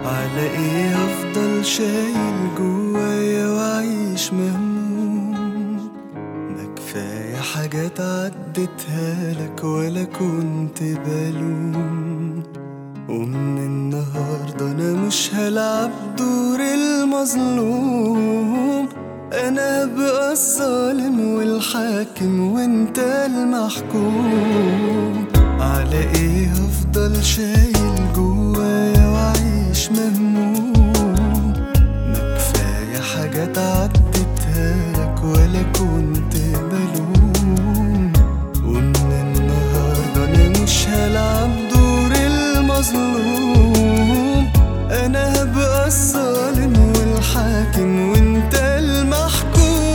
على ايه افضل شايل جوايا واعيش مهموم؟ ما كفاية حاجات عدتها لك ولا كنت بلوم. ومن النهاردة انا مش هلعب دور المظلوم، انا هبقى الظالم والحاكم وانت المحكوم. على ايه افضل شايل جوايا واعيش مهموم؟ ما كفاية حاجات عدتها لك ولا كنت بلوم. ومن النهاردة انا مش هلعب دور المظلوم، انا هبقى الظالم والحاكم وانت المحكوم.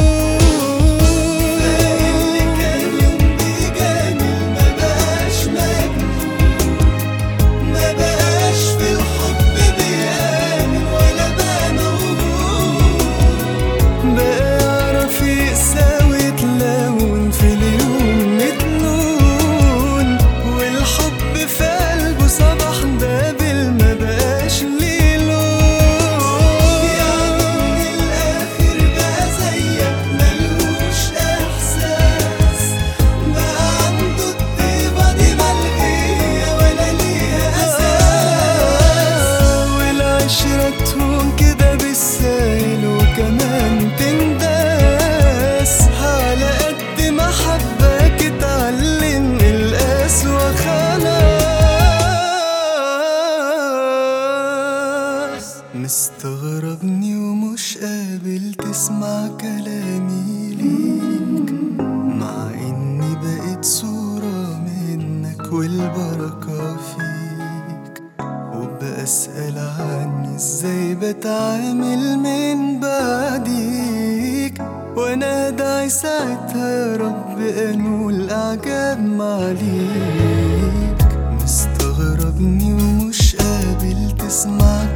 مستغربني ومش قابل تسمع كلامي ليك، مع اني بقيت صورة منك والبركة فيك. وبسأل عني ازاي بتعامل من بعديك، وانا ادعي ساعتها يا رب انول اعجاب معليك. مستغربني ومش قابل تسمع